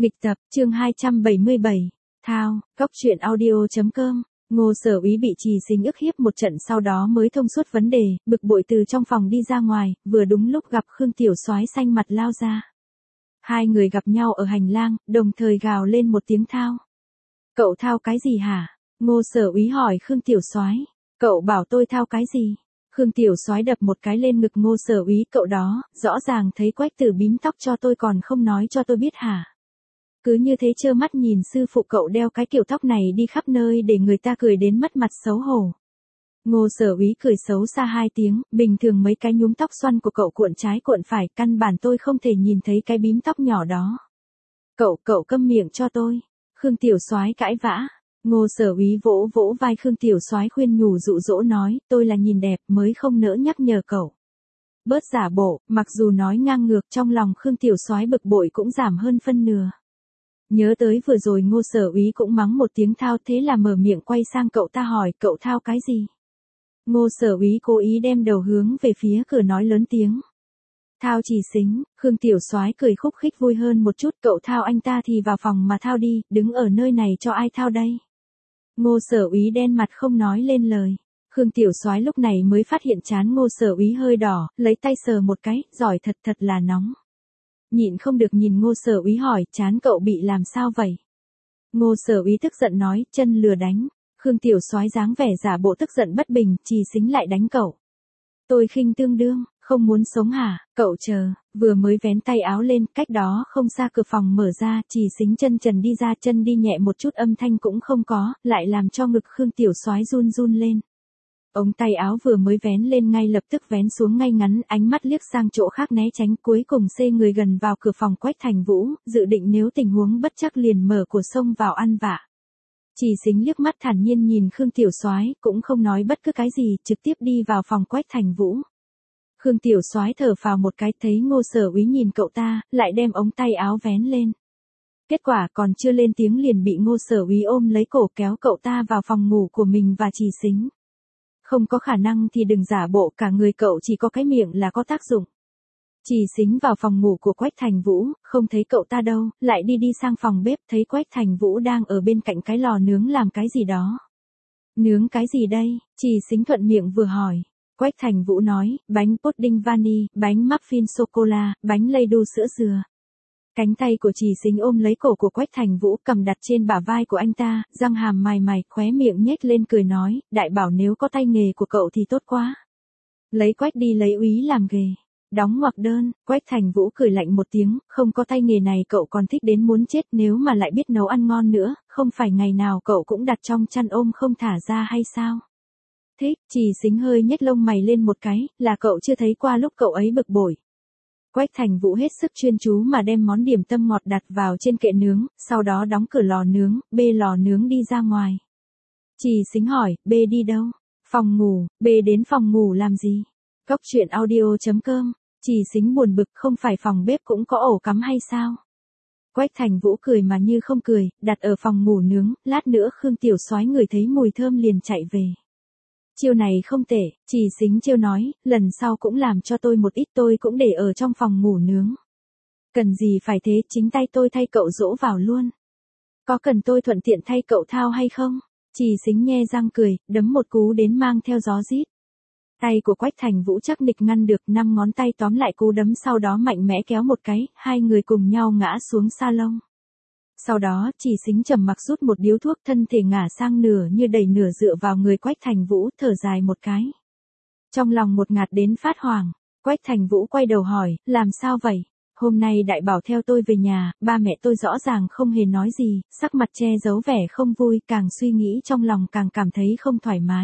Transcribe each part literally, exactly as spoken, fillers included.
Nghịch tập, chương hai trăm bảy mươi bảy. Thao, Cóc truyện audio.com. Ngô Sở Úy bị Trì Xính ức hiếp một trận sau đó mới thông suốt vấn đề, bực bội từ trong phòng đi ra ngoài, vừa đúng lúc gặp Khương Tiểu Soái xanh mặt lao ra. Hai người gặp nhau ở hành lang, đồng thời gào lên một tiếng thao. Cậu thao cái gì hả? Ngô Sở Úy hỏi Khương Tiểu Soái. Cậu bảo tôi thao cái gì? Khương Tiểu Soái đập một cái lên ngực Ngô Sở Úy, cậu đó, rõ ràng thấy Quách Tử bím tóc cho tôi còn không nói cho tôi biết hả? Cứ như thế trơ mắt nhìn sư phụ cậu đeo cái kiểu tóc này đi khắp nơi để người ta cười đến mất mặt xấu hổ. Ngô Sở Úy cười xấu xa hai tiếng, bình thường mấy cái nhúm tóc xoăn của cậu cuộn trái cuộn phải, căn bản tôi không thể nhìn thấy cái bím tóc nhỏ đó. Cậu, cậu câm miệng cho tôi. Khương Tiểu Soái cãi vã. Ngô Sở Úy vỗ vỗ vai Khương Tiểu Soái khuyên nhủ dụ dỗ nói, tôi là nhìn đẹp mới không nỡ nhắc nhở cậu. Bớt giả bộ, mặc dù nói ngang ngược trong lòng Khương Tiểu Soái bực bội cũng giảm hơn phân nửa. Nhớ tới vừa rồi Ngô Sở Úy cũng mắng một tiếng thao, thế là mở miệng quay sang cậu ta hỏi, cậu thao cái gì? Ngô Sở Úy cố ý đem đầu hướng về phía cửa nói lớn tiếng. Thao Trì Xính. Khương Tiểu Soái cười khúc khích vui hơn một chút, cậu thao anh ta thì vào phòng mà thao đi, đứng ở nơi này cho ai thao đây? Ngô Sở Úy đen mặt không nói lên lời. Khương Tiểu Soái lúc này mới phát hiện trán Ngô Sở Úy hơi đỏ, lấy tay sờ một cái, giỏi thật thật là nóng. Nhịn không được nhìn Ngô Sở Úy hỏi, trán cậu bị làm sao vậy? Ngô Sở Úy tức giận nói, chân lừa đánh. Khương Tiểu Soái dáng vẻ giả bộ tức giận bất bình, Trì Xính lại đánh cậu. Tôi khinh tương đương, không muốn sống hả? Cậu chờ. Vừa mới vén tay áo lên, cách đó không xa cửa phòng mở ra, Trì Xính chân trần đi ra, chân đi nhẹ một chút âm thanh cũng không có, lại làm cho ngực Khương Tiểu Soái run run lên. Ống tay áo vừa mới vén lên ngay lập tức vén xuống ngay ngắn, ánh mắt liếc sang chỗ khác né tránh, cuối cùng xê người gần vào cửa phòng Quách Thành Vũ, dự định nếu tình huống bất trắc liền mở của sông vào ăn vạ. Trì Xính liếc mắt thản nhiên nhìn Khương Tiểu Soái, cũng không nói bất cứ cái gì, trực tiếp đi vào phòng Quách Thành Vũ. Khương Tiểu Soái thở phào một cái, thấy Ngô Sở Úy nhìn cậu ta, lại đem ống tay áo vén lên. Kết quả còn chưa lên tiếng liền bị Ngô Sở Úy ôm lấy cổ kéo cậu ta vào phòng ngủ của mình và Trì Xính. Không có khả năng thì đừng giả bộ, cả người cậu chỉ có cái miệng là có tác dụng. Trì Xính vào phòng ngủ của Quách Thành Vũ, không thấy cậu ta đâu, lại đi đi sang phòng bếp, thấy Quách Thành Vũ đang ở bên cạnh cái lò nướng làm cái gì đó. Nướng cái gì đây? Trì Xính thuận miệng vừa hỏi. Quách Thành Vũ nói, bánh pudding vani, bánh muffin sô-cô-la, bánh lây đu sữa dừa. Cánh tay của Trì Xính ôm lấy cổ của Quách Thành Vũ, cầm đặt trên bả vai của anh ta, răng hàm mài mài, khóe miệng nhếch lên cười nói, đại bảo nếu có tay nghề của cậu thì tốt quá. Lấy Quách đi lấy Úy làm nghề. Đóng ngoặc đơn. Quách Thành Vũ cười lạnh một tiếng, không có tay nghề này cậu còn thích đến muốn chết, nếu mà lại biết nấu ăn ngon nữa, không phải ngày nào cậu cũng đặt trong chăn ôm không thả ra hay sao? Thích. Trì Xính hơi nhếch lông mày lên một cái, là cậu chưa thấy qua lúc cậu ấy bực bội. Quách Thành Vũ hết sức chuyên chú mà đem món điểm tâm ngọt đặt vào trên kệ nướng, sau đó đóng cửa lò nướng, bê lò nướng đi ra ngoài. Trì Xính hỏi, bê đi đâu? Phòng ngủ. Bê đến phòng ngủ làm gì? Cóc truyện audio.com. Trì Xính buồn bực, không phải phòng bếp cũng có ổ cắm hay sao? Quách Thành Vũ cười mà như không cười, đặt ở phòng ngủ nướng, lát nữa Khương Tiểu Soái ngửi thấy mùi thơm liền chạy về. Chiêu này không tệ, Trì Xính chiêu nói, lần sau cũng làm cho tôi một ít, tôi cũng để ở trong phòng ngủ nướng. Cần gì phải thế, chính tay tôi thay cậu dỗ vào luôn. Có cần tôi thuận tiện thay cậu thao hay không? Trì Xính nhe răng cười, đấm một cú đến mang theo gió rít. Tay của Quách Thành Vũ chắc nịch ngăn được, năm ngón tay tóm lại cú đấm, sau đó mạnh mẽ kéo một cái, hai người cùng nhau ngã xuống salon. Sau đó, Trì Xính trầm mặc rút một điếu thuốc, thân thể ngả sang nửa như đẩy nửa dựa vào người Quách Thành Vũ, thở dài một cái. Trong lòng một ngạt đến phát hoảng, Quách Thành Vũ quay đầu hỏi, làm sao vậy? Hôm nay đại bảo theo tôi về nhà, ba mẹ tôi rõ ràng không hề nói gì, sắc mặt che giấu vẻ không vui, càng suy nghĩ trong lòng càng cảm thấy không thoải mái.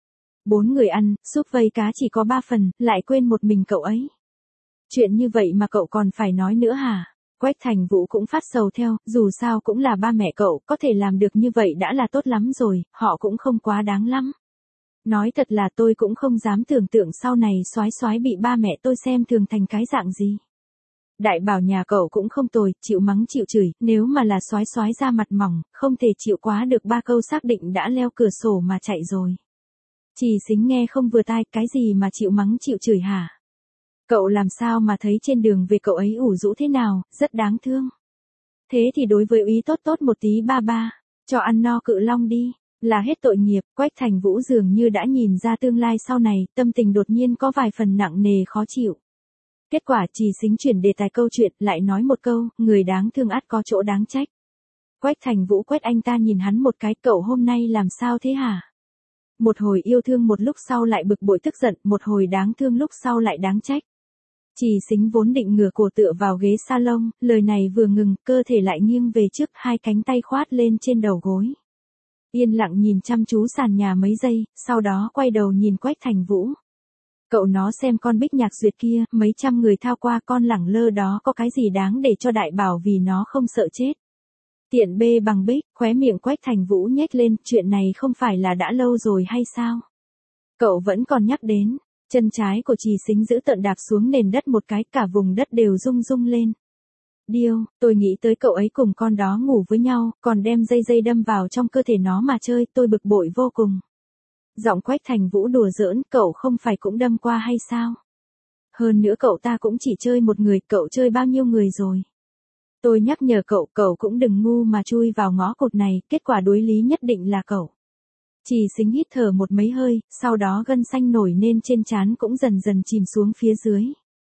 Bốn người ăn, súp vây cá chỉ có ba phần, lại quên một mình cậu ấy. Chuyện như vậy mà cậu còn phải nói nữa hả? Quách Thành Vũ cũng phát sầu theo, dù sao cũng là ba mẹ cậu, có thể làm được như vậy đã là tốt lắm rồi, họ cũng không quá đáng lắm. Nói thật là tôi cũng không dám tưởng tượng sau này Soái Soái bị ba mẹ tôi xem thường thành cái dạng gì. Đại bảo nhà cậu cũng không tồi, chịu mắng chịu chửi, nếu mà là Soái Soái ra mặt mỏng, không thể chịu quá được ba câu xác định đã leo cửa sổ mà chạy rồi. Trì Xính nghe không vừa tai, cái gì mà chịu mắng chịu chửi hả? Cậu làm sao mà thấy trên đường về cậu ấy ủ rũ thế nào, rất đáng thương. Thế thì đối với úy tốt tốt một tí ba ba, cho ăn no cự long đi, là hết tội nghiệp. Quách Thành Vũ dường như đã nhìn ra tương lai sau này, tâm tình đột nhiên có vài phần nặng nề khó chịu. Kết quả Trì Xính chuyển đề tài câu chuyện, lại nói một câu, người đáng thương ắt có chỗ đáng trách. Quách Thành Vũ quét anh ta nhìn hắn một cái, cậu hôm nay làm sao thế hả? Một hồi yêu thương một lúc sau lại bực bội tức giận, một hồi đáng thương lúc sau lại đáng trách. Trì Xính vốn định ngửa cổ tựa vào ghế salon, lời này vừa ngừng, cơ thể lại nghiêng về trước, hai cánh tay khoát lên trên đầu gối. Yên lặng nhìn chăm chú sàn nhà mấy giây, sau đó quay đầu nhìn Quách Thành Vũ. Cậu nó xem con Bích Nhạc Duyệt kia, mấy trăm người thao qua con lẳng lơ đó có cái gì đáng để cho đại bảo vì nó không sợ chết. Tiện bê bằng bích, khóe miệng Quách Thành Vũ nhếch lên, chuyện này không phải là đã lâu rồi hay sao? Cậu vẫn còn nhắc đến, chân trái của Trì Xính giữ tợn đạp xuống nền đất một cái, cả vùng đất đều rung rung lên. Điêu, tôi nghĩ tới cậu ấy cùng con đó ngủ với nhau, còn đem dây dây đâm vào trong cơ thể nó mà chơi, tôi bực bội vô cùng. Giọng Quách Thành Vũ đùa giỡn, cậu không phải cũng đâm qua hay sao? Hơn nữa cậu ta cũng chỉ chơi một người, cậu chơi bao nhiêu người rồi? Tôi nhắc nhở cậu, cậu cũng đừng ngu mà chui vào ngõ cụt này, kết quả đối lý nhất định là cậu. Trì Xính hít thở một mấy hơi, sau đó gân xanh nổi nên trên trán cũng dần dần chìm xuống phía dưới.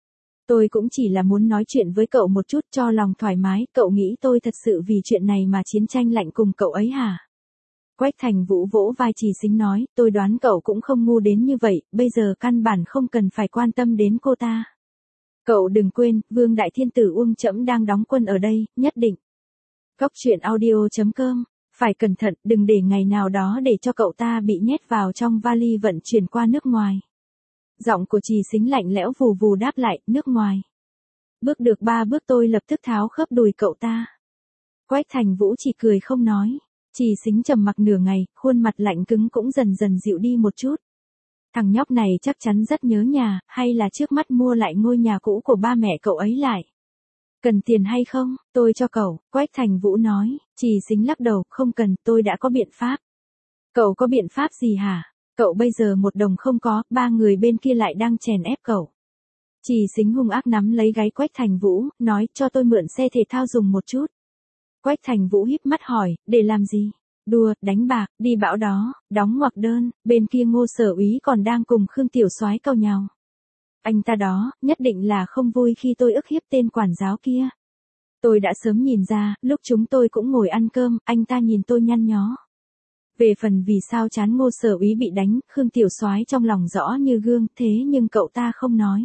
Tôi cũng chỉ là muốn nói chuyện với cậu một chút cho lòng thoải mái, cậu nghĩ tôi thật sự vì chuyện này mà chiến tranh lạnh cùng cậu ấy hả? Quách Thành Vũ vỗ vai Trì Xính nói, tôi đoán cậu cũng không ngu đến như vậy, bây giờ căn bản không cần phải quan tâm đến cô ta. Cậu đừng quên, Vương Đại Thiên Tử Uông Trẫm đang đóng quân ở đây, nhất định. Cóc truyện audio chấm com, phải cẩn thận, đừng để ngày nào đó để cho cậu ta bị nhét vào trong vali vận chuyển qua nước ngoài. Giọng của Trì Xính lạnh lẽo vù vù đáp lại, nước ngoài. Bước được ba bước tôi lập tức tháo khớp đùi cậu ta. Quách Thành Vũ chỉ cười không nói. Trì Xính trầm mặc nửa ngày, khuôn mặt lạnh cứng cũng dần dần dịu đi một chút. Thằng nhóc này chắc chắn rất nhớ nhà, hay là trước mắt mua lại ngôi nhà cũ của ba mẹ cậu ấy lại. Cần tiền hay không, tôi cho cậu, Quách Thành Vũ nói. Trì Xính lắc đầu, không cần, tôi đã có biện pháp. Cậu có biện pháp gì hả? Cậu bây giờ một đồng không có, ba người bên kia lại đang chèn ép cậu. Trì Xính hung ác nắm lấy gáy Quách Thành Vũ, nói cho tôi mượn xe thể thao dùng một chút. Quách Thành Vũ híp mắt hỏi, để làm gì? Đùa, đánh bạc, đi bão đó, đóng ngoặc đơn, bên kia Ngô Sở Úy còn đang cùng Khương Tiểu Soái cau nhàu. Anh ta đó, nhất định là không vui khi tôi ức hiếp tên quản giáo kia. Tôi đã sớm nhìn ra, lúc chúng tôi cũng ngồi ăn cơm, anh ta nhìn tôi nhăn nhó. Về phần vì sao chán Ngô Sở Úy bị đánh, Khương Tiểu Soái trong lòng rõ như gương, thế nhưng cậu ta không nói.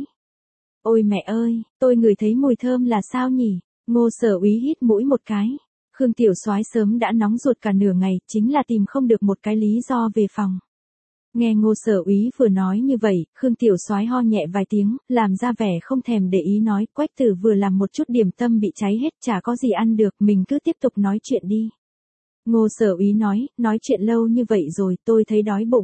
Ôi mẹ ơi, tôi ngửi thấy mùi thơm là sao nhỉ? Ngô Sở Úy hít mũi một cái. Khương Tiểu Soái sớm đã nóng ruột cả nửa ngày, chính là tìm không được một cái lý do về phòng. Nghe Ngô Sở Úy vừa nói như vậy, Khương Tiểu Soái ho nhẹ vài tiếng, làm ra vẻ không thèm để ý nói, Quách Tử vừa làm một chút điểm tâm bị cháy hết, chả có gì ăn được, mình cứ tiếp tục nói chuyện đi. Ngô Sở Úy nói, nói chuyện lâu như vậy rồi, tôi thấy đói bụng.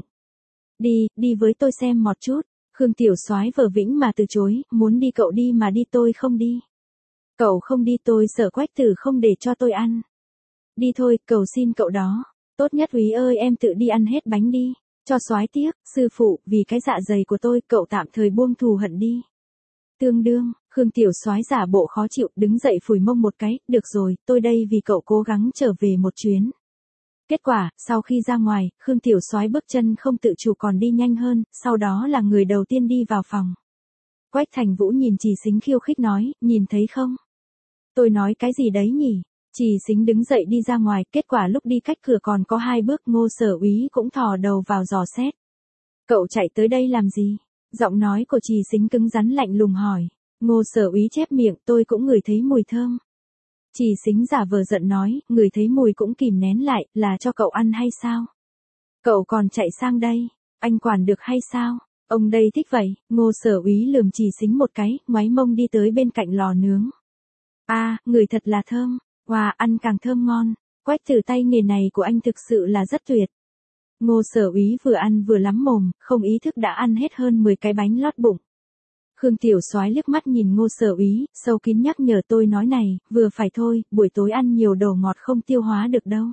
Đi, đi với tôi xem một chút. Khương Tiểu Soái vờ vĩnh mà từ chối, muốn đi cậu đi mà đi tôi không đi. Cậu không đi tôi sợ Quách Tử không để cho tôi ăn. Đi thôi, cầu xin cậu đó. Tốt nhất Úy ơi em tự đi ăn hết bánh đi. Cho soái tiếc, sư phụ, vì cái dạ dày của tôi, cậu tạm thời buông thù hận đi. Tương đương, Khương Tiểu Soái giả bộ khó chịu, đứng dậy phủi mông một cái, được rồi, tôi đây vì cậu cố gắng trở về một chuyến. Kết quả, sau khi ra ngoài, Khương Tiểu Soái bước chân không tự chủ còn đi nhanh hơn, sau đó là người đầu tiên đi vào phòng. Quách Thành Vũ nhìn Trì Xính khiêu khích nói, nhìn thấy không? Tôi nói cái gì đấy nhỉ? Trì Xính đứng dậy đi ra ngoài, kết quả lúc đi cách cửa còn có hai bước, Ngô Sở Úy cũng thò đầu vào dò xét. Cậu chạy tới đây làm gì? Giọng nói của Trì Xính cứng rắn lạnh lùng hỏi. Ngô Sở Úy chép miệng, tôi cũng ngửi thấy mùi thơm. Trì Xính giả vờ giận nói, ngửi thấy mùi cũng kìm nén lại, là cho cậu ăn hay sao? Cậu còn chạy sang đây, anh quản được hay sao? Ông đây thích vậy. Ngô Sở Úy lườm Trì Xính một cái, ngoáy mông đi tới bên cạnh lò nướng. A, à, ngửi thật là thơm. Wow, ăn càng thơm ngon. Quách Tử tay nghề này của anh thực sự là rất tuyệt. Ngô Sở Úy vừa ăn vừa lắm mồm, không ý thức đã ăn hết hơn mười cái bánh lót bụng. Khương Tiểu Soái liếc mắt nhìn Ngô Sở Úy, sâu kín nhắc nhở tôi nói này, vừa phải thôi, buổi tối ăn nhiều đồ ngọt không tiêu hóa được đâu.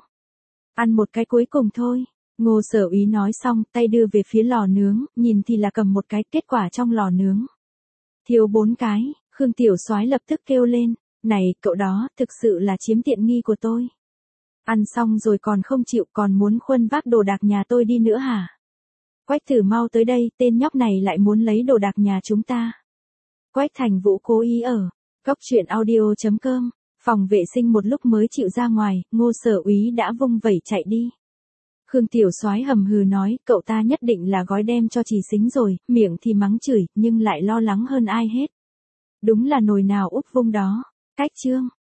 Ăn một cái cuối cùng thôi. Ngô Sở Úy nói xong, tay đưa về phía lò nướng, nhìn thì là cầm một cái, kết quả trong lò nướng thiếu bốn cái. Khương Tiểu Soái lập tức kêu lên, Này, cậu đó, thực sự là chiếm tiện nghi của tôi. Ăn xong rồi còn không chịu, còn muốn khuân vác đồ đạc nhà tôi đi nữa hả? Quách Tử mau tới đây, tên nhóc này lại muốn lấy đồ đạc nhà chúng ta. Quách Thành Vũ cố ý ở. Cốc truyện audio chấm com. Phòng vệ sinh một lúc mới chịu ra ngoài, Ngô Sở Úy đã vung vẩy chạy đi. Khương Tiểu Soái hầm hừ nói, cậu ta nhất định là gói đem cho Trì Xính rồi, miệng thì mắng chửi, nhưng lại lo lắng hơn ai hết. Đúng là nồi nào úp vung đó. Cách chương.